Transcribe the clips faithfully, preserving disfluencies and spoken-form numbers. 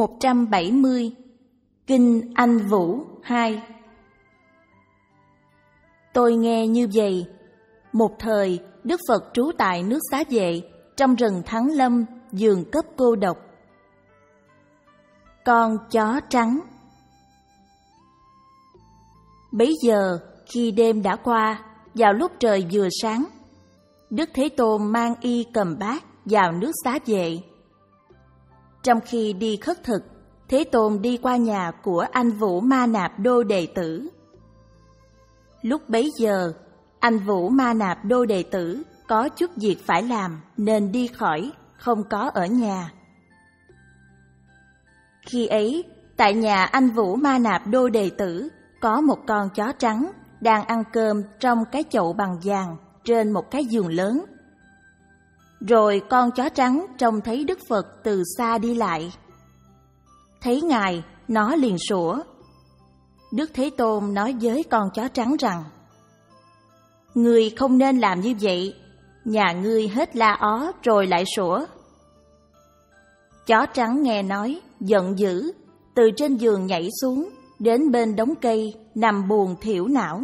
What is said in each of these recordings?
một trăm bảy mươi. Kinh Anh Vũ hai. Tôi nghe như vậy. Một thời, Đức Phật trú tại nước Xá Vệ, trong rừng Thắng Lâm, giường cấp cô độc. Con chó trắng. Bấy giờ, khi đêm đã qua, vào lúc trời vừa sáng, Đức Thế Tôn mang y cầm bát vào nước Xá Vệ. Trong khi đi khất thực, Thế Tôn đi qua nhà của anh Vũ Ma Nạp Đô đệ tử. Lúc bấy giờ, anh Vũ Ma Nạp Đô đệ tử có chút việc phải làm nên đi khỏi, không có ở nhà. Khi ấy, tại nhà anh Vũ Ma Nạp Đô đệ tử có một con chó trắng đang ăn cơm trong cái chậu bằng vàng trên một cái giường lớn. Rồi con chó trắng trông thấy Đức Phật từ xa đi lại. Thấy Ngài, nó liền sủa. Đức Thế Tôn nói với con chó trắng rằng: Ngươi không nên làm như vậy, nhà ngươi hết la ó rồi lại sủa. Chó trắng nghe nói, giận dữ, từ trên giường nhảy xuống, đến bên đống cây, nằm buồn thiểu não.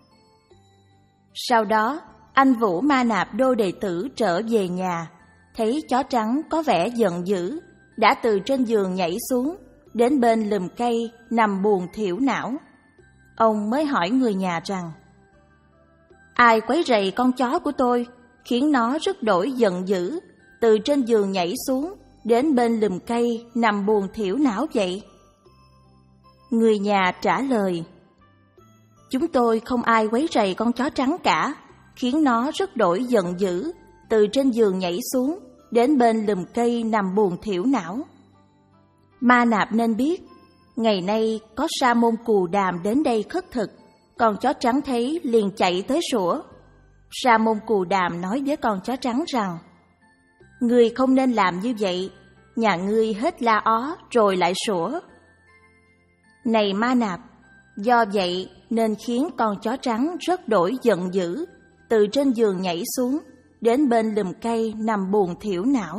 Sau đó, anh Vũ Ma Nạp Đô đệ tử trở về nhà, thấy chó trắng có vẻ giận dữ, đã từ trên giường nhảy xuống, đến bên lùm cây, nằm buồn thiểu não. Ông mới hỏi người nhà rằng: Ai quấy rầy con chó của tôi, khiến nó rất đổi giận dữ, từ trên giường nhảy xuống, đến bên lùm cây, nằm buồn thiểu não vậy? Người nhà trả lời: Chúng tôi không ai quấy rầy con chó trắng cả, khiến nó rất đổi giận dữ, từ trên giường nhảy xuống, đến bên lùm cây nằm buồn thiểu não. Ma Nạp nên biết, ngày nay có Sa môn Cù Đàm đến đây khất thực, con chó trắng thấy liền chạy tới sủa. Sa môn Cù Đàm nói với con chó trắng rằng: Ngươi không nên làm như vậy, nhà ngươi hết la ó rồi lại sủa. Này Ma Nạp, do vậy nên khiến con chó trắng rất đổi giận dữ, từ trên giường nhảy xuống, đến bên lùm cây nằm buồn thiểu não.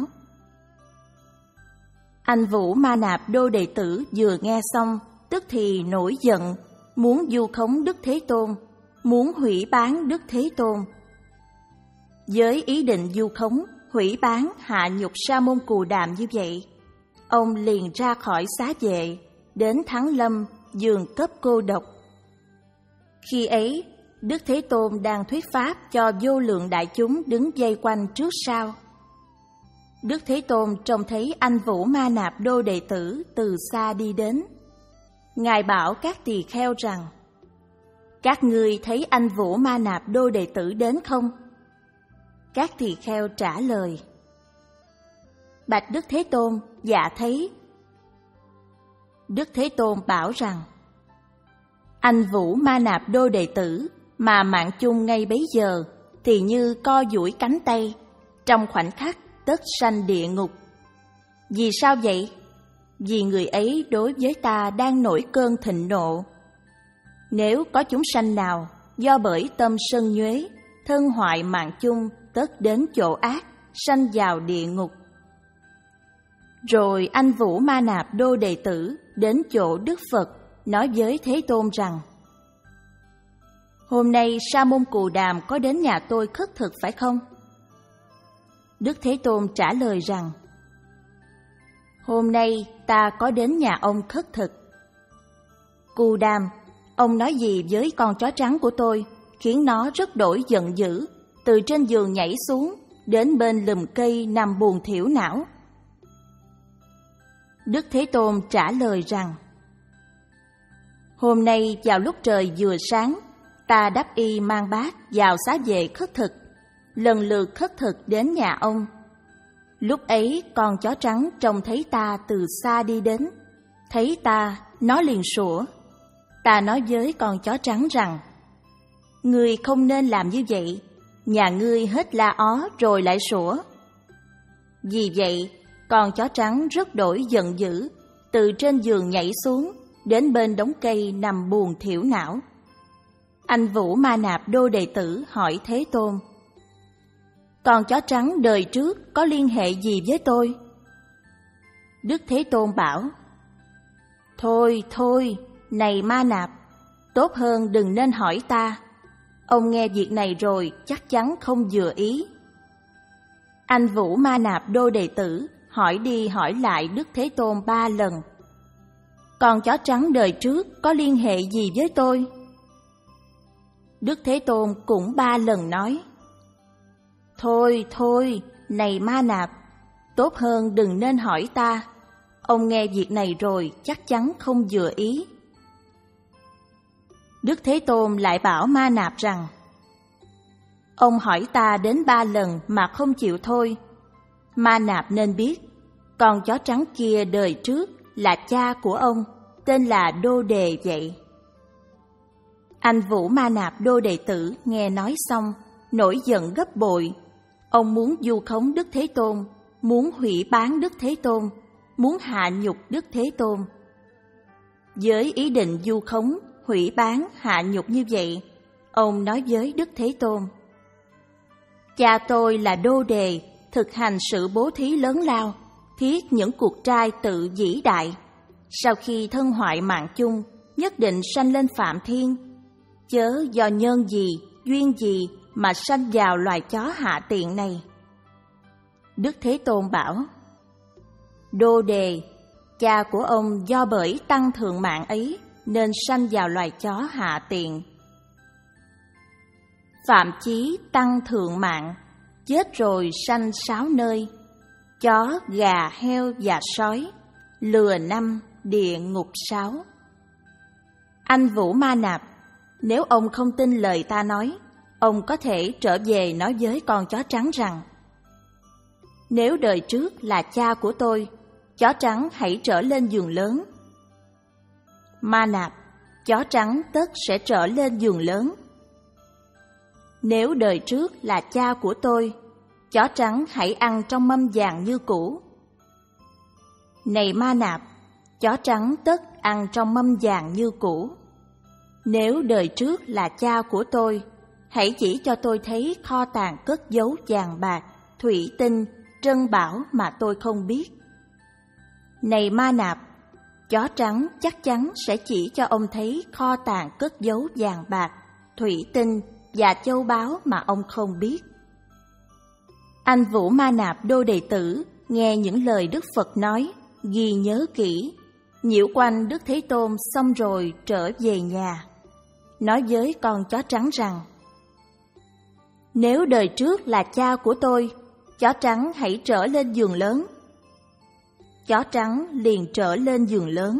Anh Vũ Ma Nạp Đô đệ tử vừa nghe xong, tức thì nổi giận, muốn vu khống Đức Thế Tôn, muốn hủy bán Đức Thế Tôn. Với ý định vu khống, hủy bán, hạ nhục Sa môn Cù Đàm như vậy, ông liền ra khỏi Xá Vệ, đến Thắng Lâm, giường cấp cô độc. Khi ấy, Đức Thế Tôn đang thuyết pháp cho vô lượng đại chúng đứng vây quanh trước sau. Đức Thế Tôn trông thấy anh Vũ Ma Nạp Đô đệ tử từ xa đi đến. Ngài bảo các tỳ kheo rằng: Các ngươi thấy anh Vũ Ma Nạp Đô đệ tử đến không? Các tỳ kheo trả lời: Bạch Đức Thế Tôn, dạ thấy. Đức Thế Tôn bảo rằng: Anh Vũ Ma Nạp Đô đệ tử mà mạng chung ngay bấy giờ thì như co duỗi cánh tay, trong khoảnh khắc tất sanh địa ngục. Vì sao vậy? Vì người ấy đối với ta đang nổi cơn thịnh nộ. Nếu có chúng sanh nào do bởi tâm sân nhuế, thân hoại mạng chung, tất đến chỗ ác, sanh vào địa ngục. Rồi anh Vũ Ma Nạp Đô đệ tử đến chỗ Đức Phật, nói với Thế Tôn rằng: Hôm nay Sa môn Cù Đàm có đến nhà tôi khất thực phải không? Đức Thế Tôn trả lời rằng: Hôm nay ta có đến nhà ông khất thực. Cù Đàm, ông nói gì với con chó trắng của tôi, khiến nó rất đổi giận dữ, từ trên giường nhảy xuống, đến bên lùm cây nằm buồn thiểu não? Đức Thế Tôn trả lời rằng: Hôm nay vào lúc trời vừa sáng, ta đắp y mang bát vào Xá Vệ khất thực, lần lượt khất thực đến nhà ông. Lúc ấy con chó trắng trông thấy ta từ xa đi đến, thấy ta, nó liền sủa. Ta nói với con chó trắng rằng: Ngươi không nên làm như vậy, nhà ngươi hết la ó rồi lại sủa. Vì vậy, con chó trắng rất đổi giận dữ, từ trên giường nhảy xuống, đến bên đống cây nằm buồn thiểu não. Anh Vũ Ma Nạp Đô đệ tử hỏi Thế Tôn: Con chó trắng đời trước có liên hệ gì với tôi? Đức Thế Tôn bảo: Thôi, thôi, này Ma Nạp, tốt hơn đừng nên hỏi ta. Ông nghe việc này rồi chắc chắn không vừa ý. Anh Vũ Ma Nạp đô đệ tử hỏi đi hỏi lại Đức Thế Tôn ba lần. Con chó trắng đời trước có liên hệ gì với tôi? Đức Thế Tôn cũng ba lần nói. Thôi, thôi, này Ma Nạp, tốt hơn đừng nên hỏi ta. Ông nghe việc này rồi chắc chắn không vừa ý. Đức Thế Tôn lại bảo Ma Nạp rằng, ông hỏi ta đến ba lần mà không chịu thôi. Ma Nạp nên biết, con chó trắng kia đời trước là cha của ông, tên là Đô Đề vậy. Anh Vũ Ma Nạp đô đệ tử nghe nói xong, nổi giận gấp bội. Ông muốn vu khống Đức Thế Tôn, muốn hủy bán Đức Thế Tôn, muốn hạ nhục Đức Thế Tôn. Với ý định vu khống, hủy bán, hạ nhục như vậy, ông nói với Đức Thế Tôn: Cha tôi là Đô Đề, thực hành sự bố thí lớn lao, thiết những cuộc trai tự vĩ đại. Sau khi thân hoại mạng chung, nhất định sanh lên Phạm Thiên. Chớ do nhân gì, duyên gì mà sanh vào loài chó hạ tiện này. Đức Thế Tôn bảo: Đô Đề, cha của ông do bởi tăng thượng mạng ấy nên sanh vào loài chó hạ tiện. Phạm Chí tăng thượng mạng, chết rồi sanh sáu nơi: chó, gà, heo và sói, lừa năm, địa ngục sáu. Anh Vũ Ma Nạp, nếu ông không tin lời ta nói, ông có thể trở về nói với con chó trắng rằng: Nếu đời trước là cha của tôi, chó trắng hãy trở lên giường lớn. Ma Nạp, chó trắng tất sẽ trở lên giường lớn. Nếu đời trước là cha của tôi, chó trắng hãy ăn trong mâm vàng như cũ. Này Ma Nạp, chó trắng tất ăn trong mâm vàng như cũ. Nếu đời trước là cha của tôi, hãy chỉ cho tôi thấy kho tàng cất giấu vàng bạc, thủy tinh, trân bảo mà tôi không biết. Này Ma Nạp, chó trắng chắc chắn sẽ chỉ cho ông thấy kho tàng cất giấu vàng bạc, thủy tinh và châu báu mà ông không biết. Anh Vũ Ma Nạp đô đệ tử nghe những lời Đức Phật nói, ghi nhớ kỹ, nhiễu quanh Đức Thế Tôn xong rồi trở về nhà, nói với con chó trắng rằng: Nếu đời trước là cha của tôi, chó trắng hãy trở lên giường lớn. Chó trắng liền trở lên giường lớn.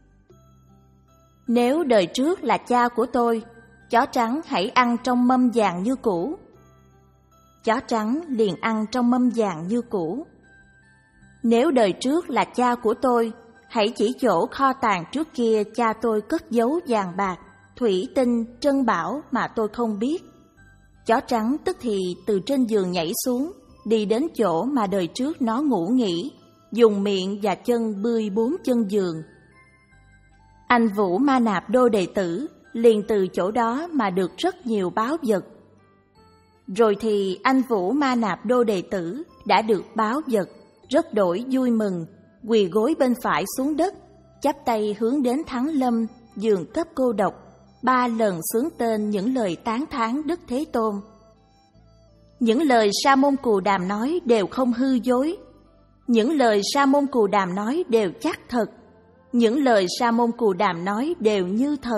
Nếu đời trước là cha của tôi, chó trắng hãy ăn trong mâm vàng như cũ. Chó trắng liền ăn trong mâm vàng như cũ. Nếu đời trước là cha của tôi, hãy chỉ chỗ kho tàng trước kia cha tôi cất giấu vàng bạc, thủy tinh, trân bảo mà tôi không biết. Chó trắng tức thì từ trên giường nhảy xuống, đi đến chỗ mà đời trước nó ngủ nghỉ, dùng miệng và chân bươi bốn chân giường. Anh Vũ Ma Nạp đô đệ tử liền từ chỗ đó mà được rất nhiều báu vật. Rồi thì anh Vũ Ma Nạp đô đệ tử đã được báu vật, rất đổi vui mừng, quỳ gối bên phải xuống đất, chắp tay hướng đến Thắng Lâm, giường cấp cô độc, ba lần xướng tên những lời tán thán Đức Thế Tôn. Những lời Sa Môn Cù Đàm nói đều không hư dối. Những lời Sa Môn Cù Đàm nói đều chắc thật. Những lời Sa Môn Cù Đàm nói đều như thật.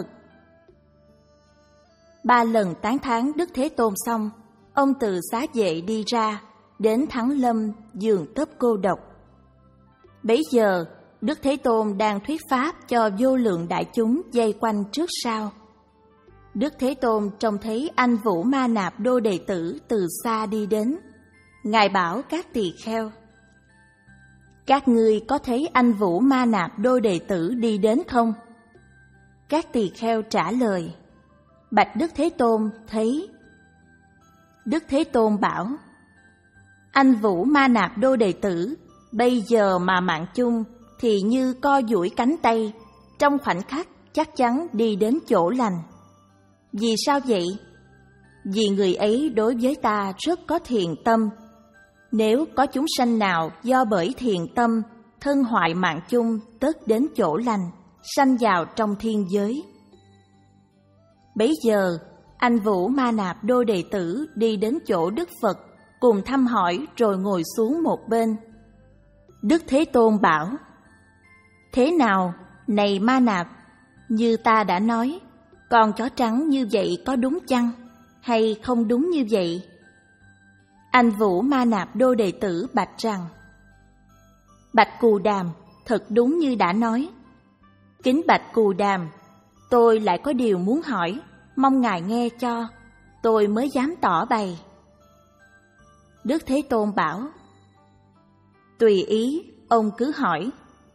Ba lần tán thán Đức Thế Tôn xong, ông từ xá vệ đi ra, đến Thắng Lâm, giường tấp cô độc. Bấy giờ, Đức Thế Tôn đang thuyết pháp cho vô lượng đại chúng vây quanh trước sau. Đức Thế Tôn trông thấy anh Vũ Ma Nạp đô đệ tử từ xa đi đến. Ngài bảo các tỳ kheo: Các ngươi có thấy anh Vũ Ma Nạp đô đệ tử đi đến không? Các tỳ kheo trả lời: Bạch Đức Thế Tôn, thấy. Đức Thế Tôn bảo: Anh Vũ Ma Nạp đô đệ tử, bây giờ mà mạng chung thì như co duỗi cánh tay, trong khoảnh khắc chắc chắn đi đến chỗ lành. Vì sao vậy? Vì người ấy đối với ta rất có thiện tâm. Nếu có chúng sanh nào do bởi thiện tâm thân hoại mạng chung tất đến chỗ lành, sanh vào trong thiên giới. Bấy giờ, anh Vũ Ma Nạp đô đệ tử đi đến chỗ Đức Phật, cùng thăm hỏi rồi ngồi xuống một bên. Đức Thế Tôn bảo: Thế nào, này Ma Nạp, như ta đã nói, con chó trắng như vậy có đúng chăng, hay không đúng như vậy? Anh Vũ Ma Nạp đô đệ tử bạch rằng: Bạch Cù Đàm, thật đúng như đã nói. Kính bạch Cù Đàm, tôi lại có điều muốn hỏi, mong ngài nghe cho, tôi mới dám tỏ bày. Đức Thế Tôn bảo: Tùy ý, ông cứ hỏi.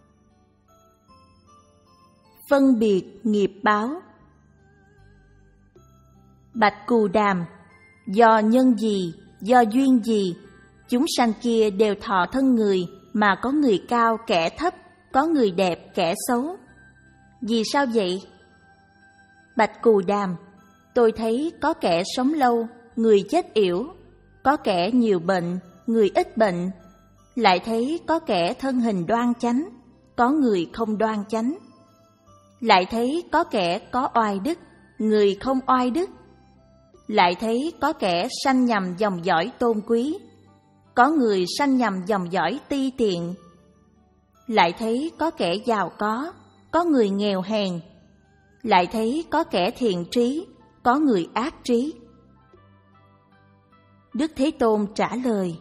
Phân biệt nghiệp báo. Bạch Cù Đàm, do nhân gì, do duyên gì, chúng sanh kia đều thọ thân người, mà có người cao kẻ thấp, có người đẹp kẻ xấu. Vì sao vậy? Bạch Cù Đàm, tôi thấy có kẻ sống lâu, người chết yểu, có kẻ nhiều bệnh, người ít bệnh, lại thấy có kẻ thân hình đoan chánh, có người không đoan chánh, lại thấy có kẻ có oai đức, người không oai đức, lại thấy có kẻ sanh nhằm dòng dõi tôn quý, có người sanh nhằm dòng dõi ti tiện, lại thấy có kẻ giàu có, có người nghèo hèn, lại thấy có kẻ thiện trí, có người ác trí. Đức Thế Tôn trả lời: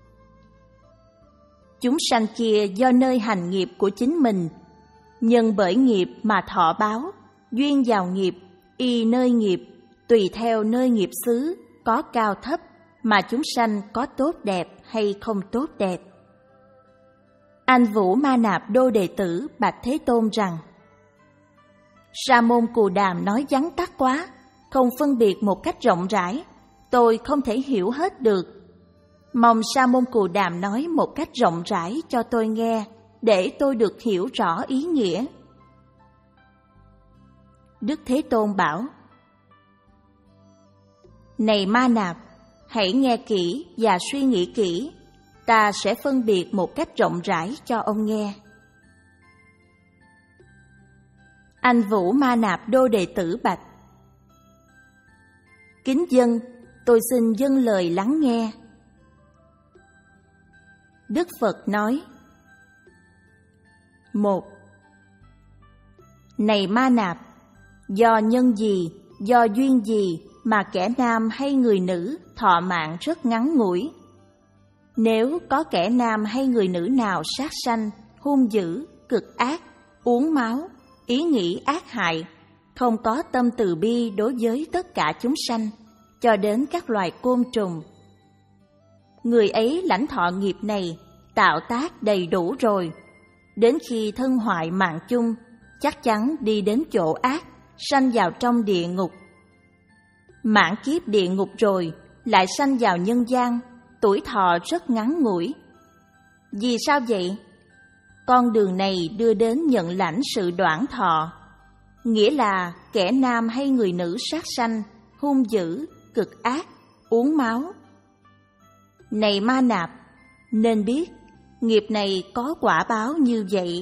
Chúng sanh kia do nơi hành nghiệp của chính mình, nhân bởi nghiệp mà thọ báo, duyên vào nghiệp, y nơi nghiệp, tùy theo nơi nghiệp xứ, có cao thấp, mà chúng sanh có tốt đẹp hay không tốt đẹp. Anh Vũ Ma Nạp đô đệ tử bạch Thế Tôn rằng: Sa môn Cù Đàm nói vắn tắt quá, không phân biệt một cách rộng rãi, tôi không thể hiểu hết được. Mong Sa môn Cù Đàm nói một cách rộng rãi cho tôi nghe, để tôi được hiểu rõ ý nghĩa. Đức Thế Tôn bảo: Này Ma Nạp, hãy nghe kỹ và suy nghĩ kỹ, ta sẽ phân biệt một cách rộng rãi cho ông nghe. Anh Vũ Ma Nạp đô đệ tử bạch: Kính dân, tôi xin dâng lời lắng nghe. Đức Phật nói: Một. Này Ma Nạp, do nhân gì, do duyên gì mà kẻ nam hay người nữ thọ mạng rất ngắn ngủi? Nếu có kẻ nam hay người nữ nào sát sanh, hung dữ, cực ác, uống máu, ý nghĩ ác hại, không có tâm từ bi đối với tất cả chúng sanh, cho đến các loài côn trùng, người ấy lãnh thọ nghiệp này, tạo tác đầy đủ rồi, đến khi thân hoại mạng chung, chắc chắn đi đến chỗ ác, sanh vào trong địa ngục. Mãn kiếp địa ngục rồi, lại sanh vào nhân gian, tuổi thọ rất ngắn ngủi. Vì sao vậy? Con đường này đưa đến nhận lãnh sự đoạn thọ, nghĩa là kẻ nam hay người nữ sát sanh, hung dữ, cực ác, uống máu. Này Ma Nạp, nên biết nghiệp này có quả báo như vậy.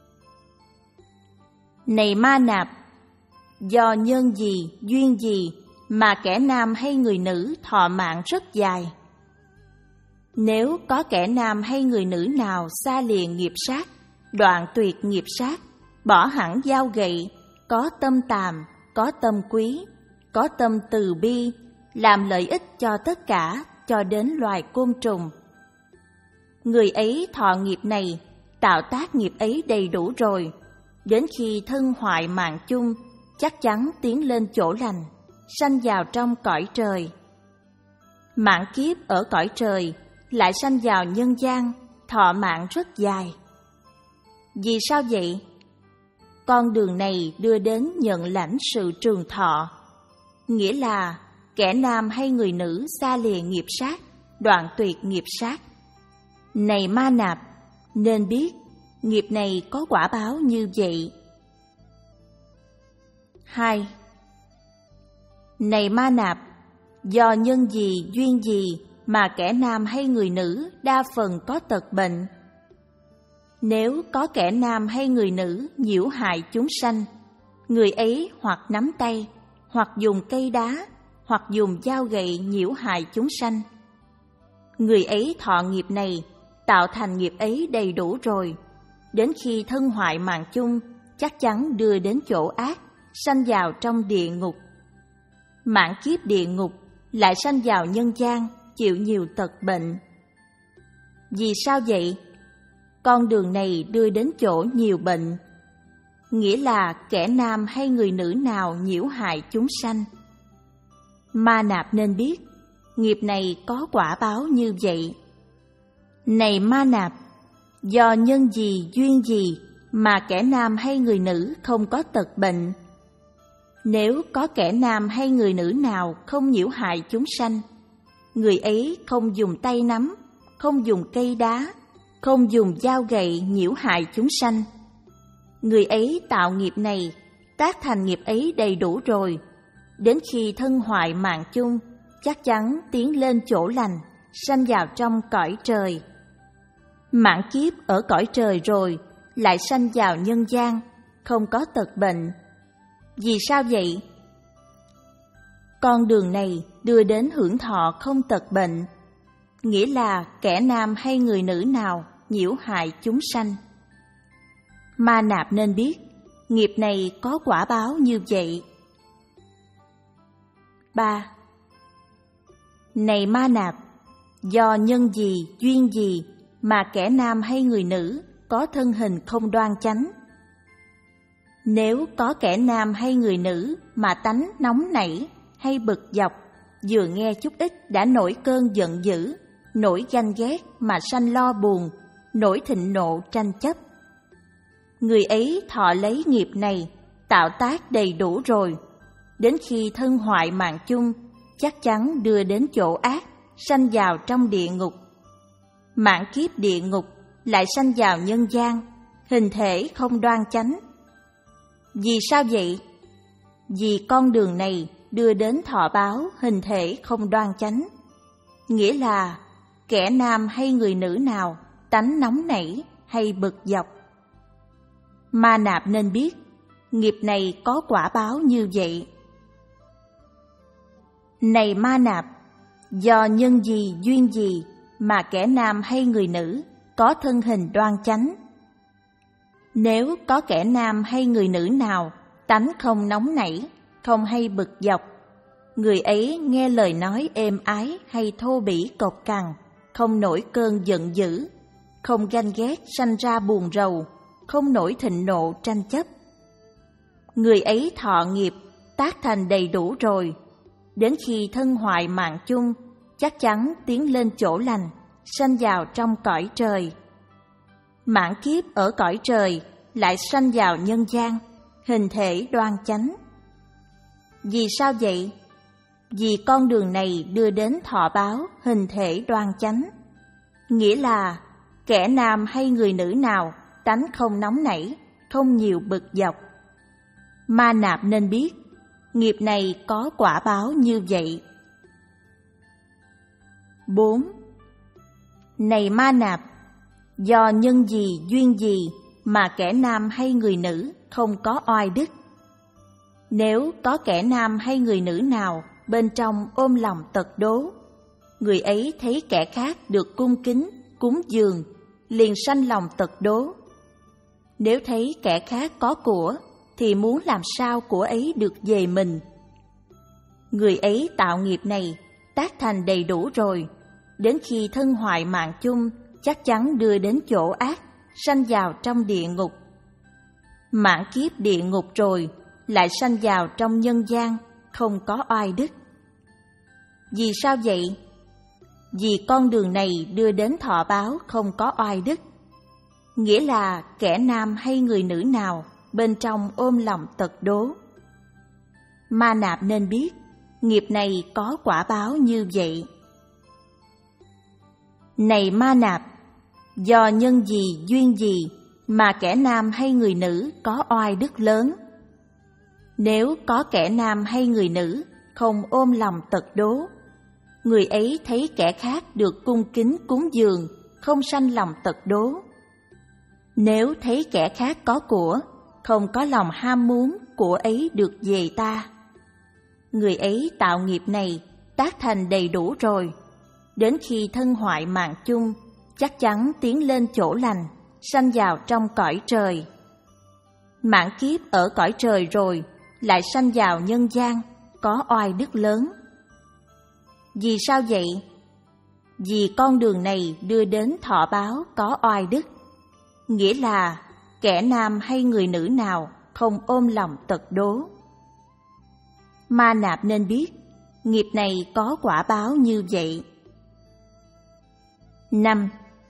Này Ma Nạp, do nhân gì, duyên gì mà kẻ nam hay người nữ thọ mạng rất dài? Nếu có kẻ nam hay người nữ nào xa lìa nghiệp sát, đoạn tuyệt nghiệp sát, bỏ hẳn dao gậy, có tâm tàm, có tâm quý, có tâm từ bi, làm lợi ích cho tất cả, cho đến loài côn trùng, người ấy thọ nghiệp này, tạo tác nghiệp ấy đầy đủ rồi, đến khi thân hoại mạng chung, chắc chắn tiến lên chỗ lành, sanh vào trong cõi trời. Mãn kiếp ở cõi trời, lại sanh vào nhân gian, thọ mạng rất dài. Vì sao vậy? Con đường này đưa đến nhận lãnh sự trường thọ, nghĩa là kẻ nam hay người nữ xa lìa nghiệp sát, đoạn tuyệt nghiệp sát. Này Ma Nạp, nên biết nghiệp này có quả báo như vậy. Hai. Này Ma Nạp, do nhân gì, duyên gì mà kẻ nam hay người nữ đa phần có tật bệnh? Nếu có kẻ nam hay người nữ nhiễu hại chúng sanh, người ấy hoặc nắm tay, hoặc dùng cây đá, hoặc dùng dao gậy nhiễu hại chúng sanh. Người ấy thọ nghiệp này, tạo thành nghiệp ấy đầy đủ rồi, đến khi thân hoại mạng chung, chắc chắn đưa đến chỗ ác, sanh vào trong địa ngục. Mãn kiếp địa ngục lại sanh vào nhân gian, chịu nhiều tật bệnh. Vì sao vậy? Con đường này đưa đến chỗ nhiều bệnh, nghĩa là kẻ nam hay người nữ nào nhiễu hại chúng sanh. Ma Nạp nên biết, nghiệp này có quả báo như vậy. Này Ma Nạp, do nhân gì duyên gì mà kẻ nam hay người nữ không có tật bệnh? Nếu có kẻ nam hay người nữ nào không nhiễu hại chúng sanh, người ấy không dùng tay nắm, không dùng cây đá, không dùng dao gậy nhiễu hại chúng sanh. Người ấy tạo nghiệp này, tác thành nghiệp ấy đầy đủ rồi, đến khi thân hoại mạng chung, chắc chắn tiến lên chỗ lành, sanh vào trong cõi trời. Mãn kiếp ở cõi trời rồi, lại sanh vào nhân gian, không có tật bệnh. Vì sao vậy? Con đường này đưa đến hưởng thọ không tật bệnh, nghĩa là kẻ nam hay người nữ nào nhiễu hại chúng sanh. Ma Nạp nên biết, nghiệp này có quả báo như vậy. ba. Này Ma Nạp, do nhân gì duyên gì mà kẻ nam hay người nữ có thân hình không đoan chánh? Nếu có kẻ nam hay người nữ mà tánh nóng nảy hay bực dọc, vừa nghe chút ít đã nổi cơn giận dữ, nổi ganh ghét mà sanh lo buồn, nổi thịnh nộ tranh chấp. Người ấy thọ lấy nghiệp này, tạo tác đầy đủ rồi, đến khi thân hoại mạng chung, chắc chắn đưa đến chỗ ác, sanh vào trong địa ngục. Mãn kiếp địa ngục lại sanh vào nhân gian, hình thể không đoan chánh. Vì sao vậy? Vì con đường này đưa đến thọ báo hình thể không đoan chánh, nghĩa là kẻ nam hay người nữ nào tánh nóng nảy hay bực dọc. Ma Nạp nên biết, nghiệp này có quả báo như vậy. Này Ma Nạp, do nhân gì duyên gì mà kẻ nam hay người nữ có thân hình đoan chánh? Nếu có kẻ nam hay người nữ nào tánh không nóng nảy, không hay bực dọc, người ấy nghe lời nói êm ái hay thô bỉ cộc cằn, không nổi cơn giận dữ, không ganh ghét sanh ra buồn rầu, không nổi thịnh nộ tranh chấp. Người ấy thọ nghiệp, tác thành đầy đủ rồi, đến khi thân hoại mạng chung, chắc chắn tiến lên chỗ lành, sanh vào trong cõi trời. Mãn kiếp ở cõi trời, lại sanh vào nhân gian, hình thể đoan chánh. Vì sao vậy? Vì con đường này đưa đến thọ báo hình thể đoan chánh, nghĩa là kẻ nam hay người nữ nào tánh không nóng nảy, không nhiều bực dọc. Ma Nạp nên biết, nghiệp này có quả báo như vậy. bốn. Này Ma Nạp, do nhân gì duyên gì mà kẻ nam hay người nữ không có oai đức? Nếu có kẻ nam hay người nữ nào bên trong ôm lòng tật đố, người ấy thấy kẻ khác được cung kính, cúng dường, liền sanh lòng tật đố. Nếu thấy kẻ khác có của, thì muốn làm sao của ấy được về mình. Người ấy tạo nghiệp này, tác thành đầy đủ rồi, đến khi thân hoại mạng chung, chắc chắn đưa đến chỗ ác, sanh vào trong địa ngục. Mãn kiếp địa ngục rồi, lại sanh vào trong nhân gian, không có oai đức. Vì sao vậy? Vì con đường này đưa đến thọ báo không có oai đức, nghĩa là kẻ nam hay người nữ nào bên trong ôm lòng tật đố. Ma Nạp nên biết, nghiệp này có quả báo như vậy. Này Ma Nạp, do nhân gì duyên gì mà kẻ nam hay người nữ có oai đức lớn? Nếu có kẻ nam hay người nữ không ôm lòng tật đố, người ấy thấy kẻ khác được cung kính cúng dường, không sanh lòng tật đố. Nếu thấy kẻ khác có của, không có lòng ham muốn của ấy được về ta, người ấy tạo nghiệp này tác thành đầy đủ rồi, đến khi thân hoại mạng chung, chắc chắn tiến lên chỗ lành, sanh vào trong cõi trời. Mãn kiếp ở cõi trời rồi, lại sanh vào nhân gian, có oai đức lớn. Vì sao vậy? Vì con đường này đưa đến thọ báo có oai đức, nghĩa là kẻ nam hay người nữ nào không ôm lòng tật đố. Ma Nạp nên biết, nghiệp này có quả báo như vậy. Năm.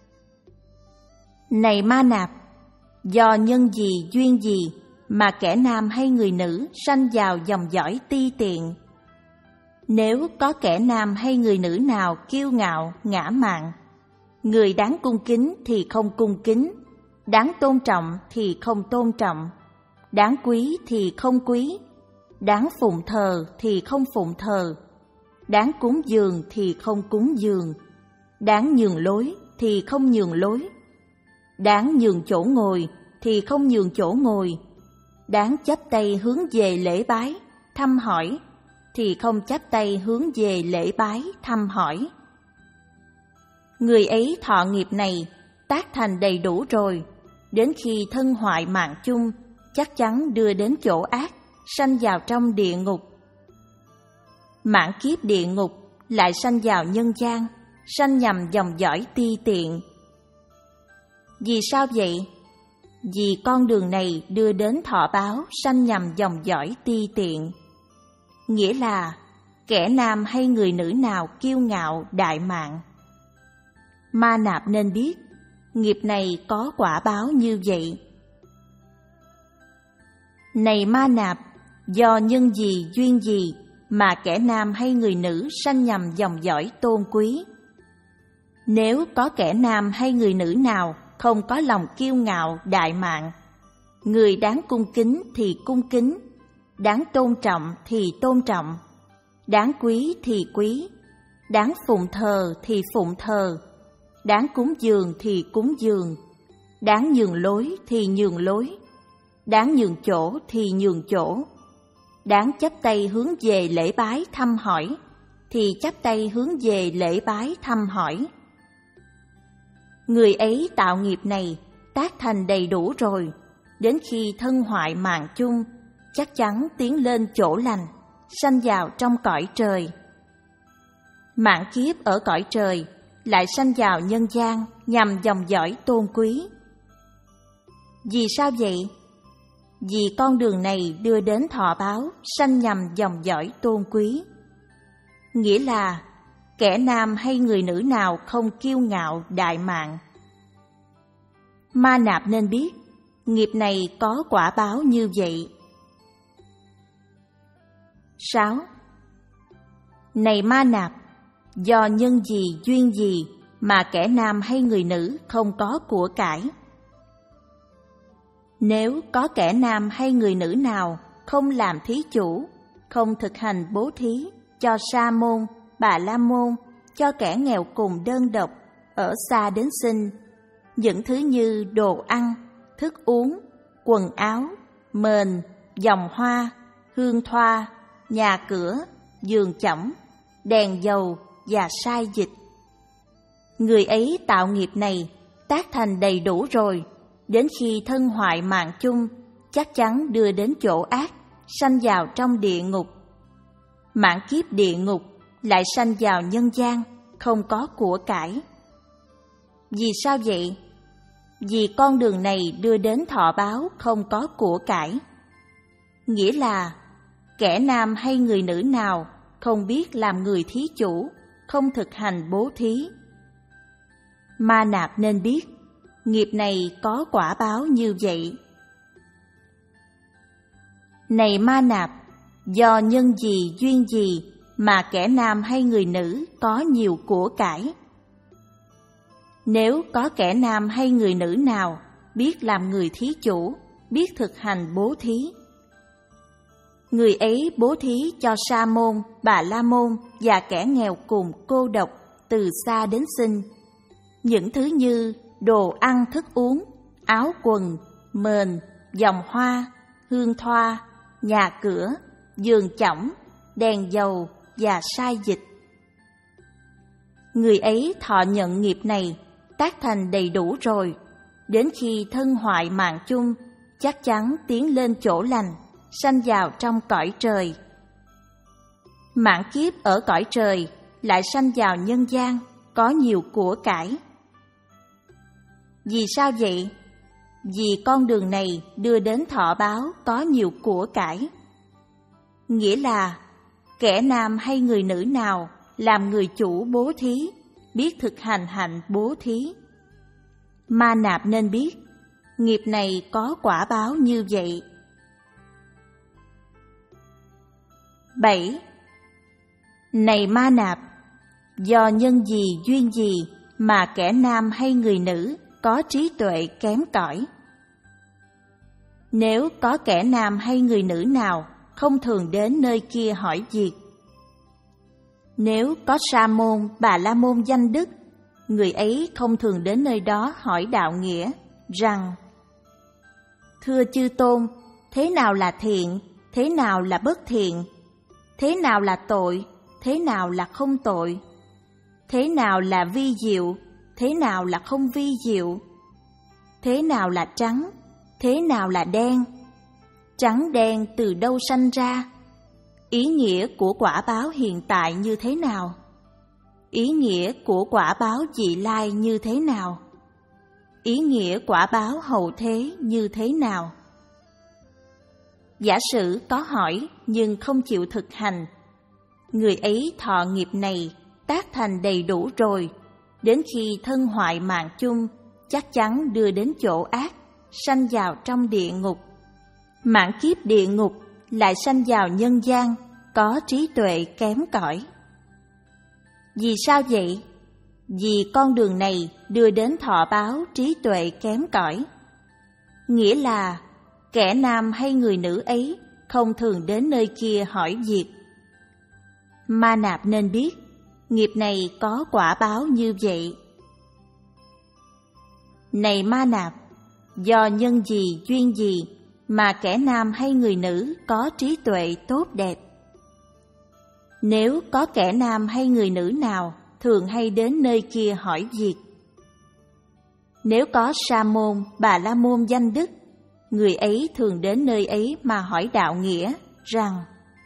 Này Ma Nạp, do nhân gì duyên gì mà kẻ nam hay người nữ sanh vào dòng dõi ti tiện? Nếu có kẻ nam hay người nữ nào kiêu ngạo, ngã mạn, người đáng cung kính thì không cung kính, đáng tôn trọng thì không tôn trọng, đáng quý thì không quý, đáng phụng thờ thì không phụng thờ, đáng cúng dường thì không cúng dường, đáng nhường lối thì không nhường lối, đáng nhường chỗ ngồi thì không nhường chỗ ngồi, đáng chắp tay hướng về lễ bái, thăm hỏi thì không chắp tay hướng về lễ bái, thăm hỏi. Người ấy thọ nghiệp này tác thành đầy đủ rồi, đến khi thân hoại mạng chung, chắc chắn đưa đến chỗ ác, sanh vào trong địa ngục. Mãn kiếp địa ngục lại sanh vào nhân gian, sanh nhằm dòng dõi ti tiện. Vì sao vậy? Vì con đường này đưa đến thọ báo sanh nhằm dòng dõi ti tiện, nghĩa là kẻ nam hay người nữ nào kiêu ngạo đại mạn. Ma Nạp nên biết, nghiệp này có quả báo như vậy. Này Ma Nạp, do nhân gì duyên gì mà kẻ nam hay người nữ sanh nhằm dòng dõi tôn quý? Nếu có kẻ nam hay người nữ nào không có lòng kiêu ngạo đại mạn, người đáng cung kính thì cung kính, đáng tôn trọng thì tôn trọng, đáng quý thì quý, đáng phụng thờ thì phụng thờ, đáng cúng dường thì cúng dường, đáng nhường lối thì nhường lối, đáng nhường chỗ thì nhường chỗ, đáng chắp tay hướng về lễ bái thăm hỏi thì chắp tay hướng về lễ bái thăm hỏi. Người ấy tạo nghiệp này tác thành đầy đủ rồi, đến khi thân hoại mạng chung, chắc chắn tiến lên chỗ lành, sanh vào trong cõi trời. Mãn kiếp ở cõi trời, lại sanh vào nhân gian nhằm dòng dõi tôn quý. Vì sao vậy? Vì con đường này đưa đến thọ báo sanh nhằm dòng dõi tôn quý, nghĩa là kẻ nam hay người nữ nào không kiêu ngạo đại mạn. Ma Nạp nên biết, nghiệp này có quả báo như vậy. Sáu. Này Ma Nạp, do nhân gì duyên gì mà kẻ nam hay người nữ không có của cải? Nếu có kẻ nam hay người nữ nào không làm thí chủ, không thực hành bố thí cho sa môn, bà la môn, cho kẻ nghèo cùng đơn độc, ở xa đến xin, những thứ như đồ ăn, thức uống, quần áo, mền, vòng hoa, hương thoa, nhà cửa, giường chõng, đèn dầu và sai dịch. Người ấy tạo nghiệp này tác thành đầy đủ rồi, đến khi thân hoại mạng chung, chắc chắn đưa đến chỗ ác, sanh vào trong địa ngục. Mãn kiếp địa ngục lại sanh vào nhân gian, không có của cải. Vì sao vậy? Vì con đường này đưa đến thọ báo không có của cải, nghĩa là kẻ nam hay người nữ nào không biết làm người thí chủ, không thực hành bố thí. Ma Nạp nên biết, nghiệp này có quả báo như vậy. Này Ma Nạp, do nhân gì duyên gì mà kẻ nam hay người nữ có nhiều của cải? Nếu có kẻ nam hay người nữ nào biết làm người thí chủ, biết thực hành bố thí, người ấy bố thí cho sa môn, bà la môn và kẻ nghèo cùng cô độc, từ xa đến xin, những thứ như đồ ăn thức uống, áo quần, mền, vòng hoa, hương thoa, nhà cửa, giường chõng, đèn dầu và sai dịch. Người ấy thọ nhận nghiệp này, tác thành đầy đủ rồi, đến khi thân hoại mạng chung, chắc chắn tiến lên chỗ lành, sanh vào trong cõi trời. Mãn kiếp ở cõi trời, lại sanh vào nhân gian, có nhiều của cải. Vì sao vậy? Vì con đường này đưa đến thọ báo có nhiều của cải. Nghĩa là, kẻ nam hay người nữ nào làm người chủ bố thí, biết thực hành hạnh bố thí. Ma Nạp nên biết, nghiệp này có quả báo như vậy. bảy. Này Ma Nạp, do nhân gì duyên gì mà kẻ nam hay người nữ có trí tuệ kém cỏi? Nếu có kẻ nam hay người nữ nào không thường đến nơi kia hỏi việc, nếu có Sa môn, Bà La môn danh đức, người ấy không thường đến nơi đó hỏi đạo nghĩa, rằng: Thưa chư tôn, thế nào là thiện, thế nào là bất thiện? Thế nào là tội, thế nào là không tội? Thế nào là vi diệu, thế nào là không vi diệu? Thế nào là trắng, thế nào là đen? Trắng đen từ đâu sanh ra? Ý nghĩa của quả báo hiện tại như thế nào? Ý nghĩa của quả báo vị lai như thế nào? Ý nghĩa quả báo hậu thế như thế nào? Giả sử có hỏi nhưng không chịu thực hành, người ấy thọ nghiệp này, tác thành đầy đủ rồi, đến khi thân hoại mạng chung, chắc chắn đưa đến chỗ ác, sanh vào trong địa ngục. Mãn kiếp địa ngục lại sanh vào nhân gian, có trí tuệ kém cỏi. Vì sao vậy? Vì con đường này đưa đến thọ báo trí tuệ kém cỏi. Nghĩa là, kẻ nam hay người nữ ấy không thường đến nơi kia hỏi việc. Ma Nạp nên biết, nghiệp này có quả báo như vậy. Này Ma Nạp, do nhân gì duyên gì mà kẻ nam hay người nữ có trí tuệ tốt đẹp? Nếu có kẻ nam hay người nữ nào thường hay đến nơi kia hỏi việc, nếu có Sa môn, Bà La môn danh đức, người ấy thường đến nơi ấy mà hỏi đạo nghĩa, rằng: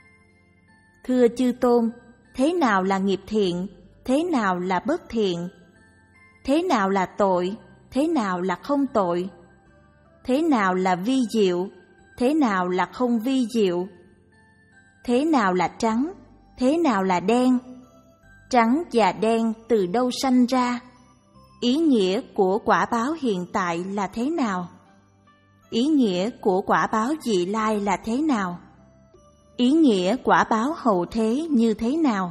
Thưa chư tôn, thế nào là nghiệp thiện, thế nào là bất thiện? Thế nào là tội, thế nào là không tội? Thế nào là vi diệu, thế nào là không vi diệu? Thế nào là trắng, thế nào là đen? Trắng và đen từ đâu sanh ra? Ý nghĩa của quả báo hiện tại là thế nào? Ý nghĩa của quả báo vị lai là thế nào? Ý nghĩa quả báo hậu thế như thế nào?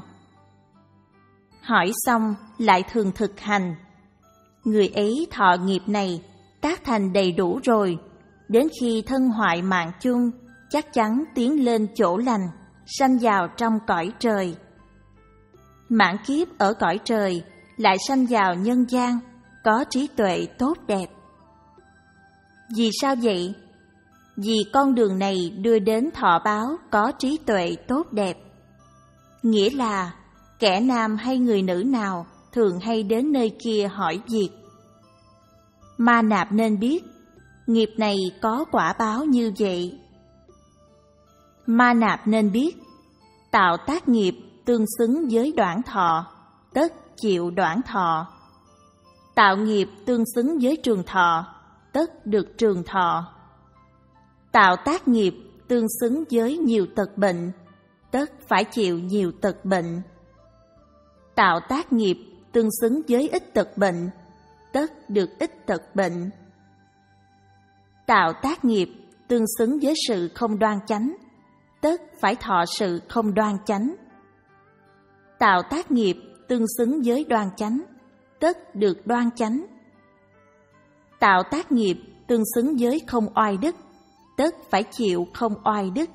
Hỏi xong lại thường thực hành, người ấy thọ nghiệp này, tác thành đầy đủ rồi, đến khi thân hoại mạng chung, chắc chắn tiến lên chỗ lành, sanh vào trong cõi trời. Mãn kiếp ở cõi trời, lại sanh vào nhân gian, có trí tuệ tốt đẹp. Vì sao vậy? Vì con đường này đưa đến thọ báo có trí tuệ tốt đẹp. Nghĩa là, kẻ nam hay người nữ nào thường hay đến nơi kia hỏi việc. Ma Nạp nên biết, nghiệp này có quả báo như vậy. Ma Nạp nên biết, tạo tác nghiệp tương xứng với đoạn thọ, tất chịu đoạn thọ. Tạo nghiệp tương xứng với trường thọ, tất được trường thọ. Tạo tác nghiệp tương xứng với nhiều tật bệnh, tất phải chịu nhiều tật bệnh. Tạo tác nghiệp tương xứng với ít tật bệnh, tất được ít tật bệnh. Tạo tác nghiệp tương xứng với sự không đoan chánh, tất phải thọ sự không đoan chánh. Tạo tác nghiệp tương xứng với đoan chánh, tất được đoan chánh. Tạo tác nghiệp tương xứng với không oai đức, tất phải chịu không oai đức.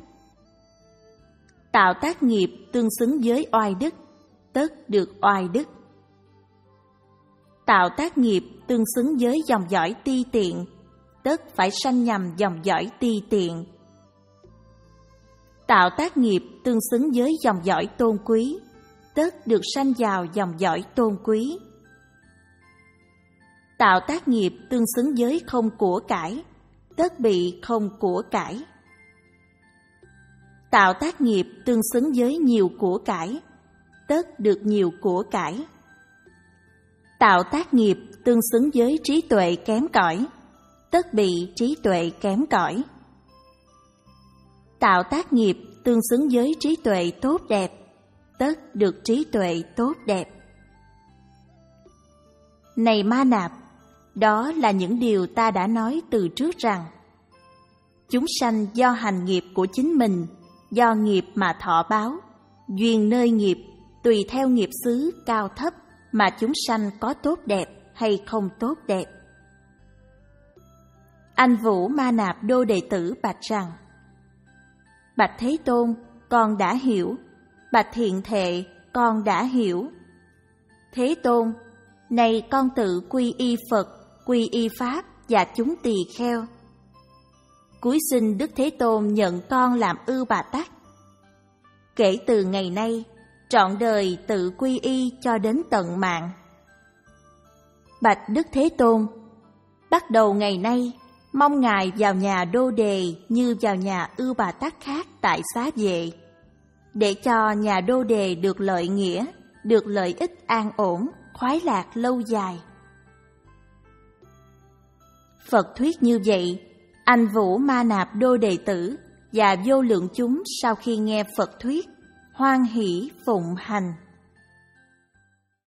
Tạo tác nghiệp tương xứng với oai đức, tất được oai đức. Tạo tác nghiệp tương xứng với dòng dõi ti tiện, tất phải sanh nhằm dòng dõi ti tiện. Tạo tác nghiệp tương xứng với dòng dõi tôn quý, tất được sanh vào dòng dõi tôn quý. Tạo tác nghiệp tương xứng với không của cải, tất bị không của cải. Tạo tác nghiệp tương xứng với nhiều của cải, tất được nhiều của cải. Tạo tác nghiệp tương xứng với trí tuệ kém cỏi, tất bị trí tuệ kém cỏi. Tạo tác nghiệp tương xứng với trí tuệ tốt đẹp, tất được trí tuệ tốt đẹp. Này Ma Nạp, đó là những điều ta đã nói từ trước rằng chúng sanh do hành nghiệp của chính mình, do nghiệp mà thọ báo, duyên nơi nghiệp, tùy theo nghiệp xứ cao thấp mà chúng sanh có tốt đẹp hay không tốt đẹp. Anh Vũ Ma Nạp Đô đệ tử bạch rằng: Bạch Thế Tôn, con đã hiểu. Bạch Thiện Thệ, con đã hiểu. Thế Tôn, này con tự quy y Phật, quy y Pháp và chúng tỳ kheo. Cúi xin Đức Thế Tôn nhận con làm Ư Bà Tắc. Kể từ ngày nay, trọn đời tự quy y cho đến tận mạng. Bạch Đức Thế Tôn, bắt đầu ngày nay, mong Ngài vào nhà Đô Đề như vào nhà Ư Bà Tắc khác tại Xá Vệ, để cho nhà Đô Đề được lợi nghĩa, được lợi ích an ổn, khoái lạc lâu dài. Phật thuyết như vậy, anh Vũ Ma Nạp Đô đệ tử và vô lượng chúng sau khi nghe Phật thuyết, hoan hỷ phụng hành.